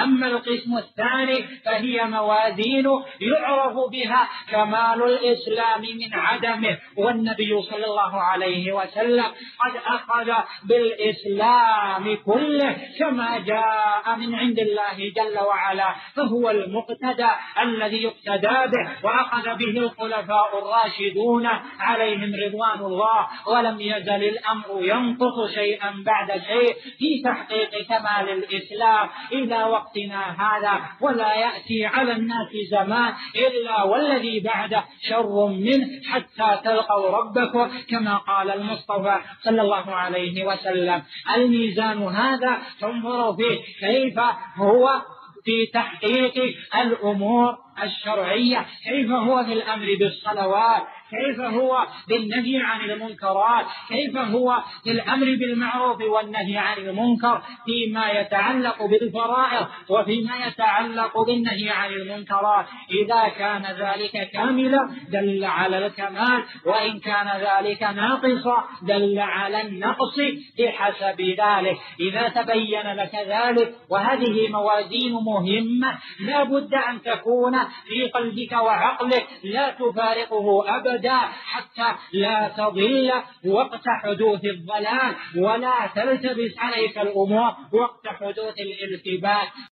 أما القسم الثاني فهي موازين يعرف بها كمال الإسلام من عدمه، والنبي صلى الله عليه وسلم قد أخذ بالإسلام كله كما جاء من عند الله جل وعلا، فهو المقتدى الذي يقتدى به، وأخذ به الخلفاء الراشدون عليهم رضوان الله، ولم يزل الأمر ينقص شيئا بعد شيء في تحقيق كمال الإسلام إلى وقتنا هذا، ولا يأتي على الناس زمان إلا والذي بعده شر منه حتى تلقوا ربكم، كما قال المصطفى صلى الله عليه وسلم. الميزان هذا تنظر فيه كيف هو في تحقيق الأمور الشرعية، كيف هو في الأمر بالصلوات، كيف هو بالنهي عن المنكرات، كيف هو في الأمر بالمعروف والنهي عن المنكر فيما يتعلق بالفرائض وفيما يتعلق بالنهي عن المنكرات. إذا كان ذلك كاملا دل على الكمال، وإن كان ذلك ناقصا دل على النقص بحسب ذلك. إذا تبين لك ذلك، وهذه موازين مهمة لا بد أن تكون في قلبك وعقلك لا تفارقه أبدا حتى لا تضل وقت حدوث الضلال، ولا تلتبس عليك الأمور وقت حدوث الالتباس.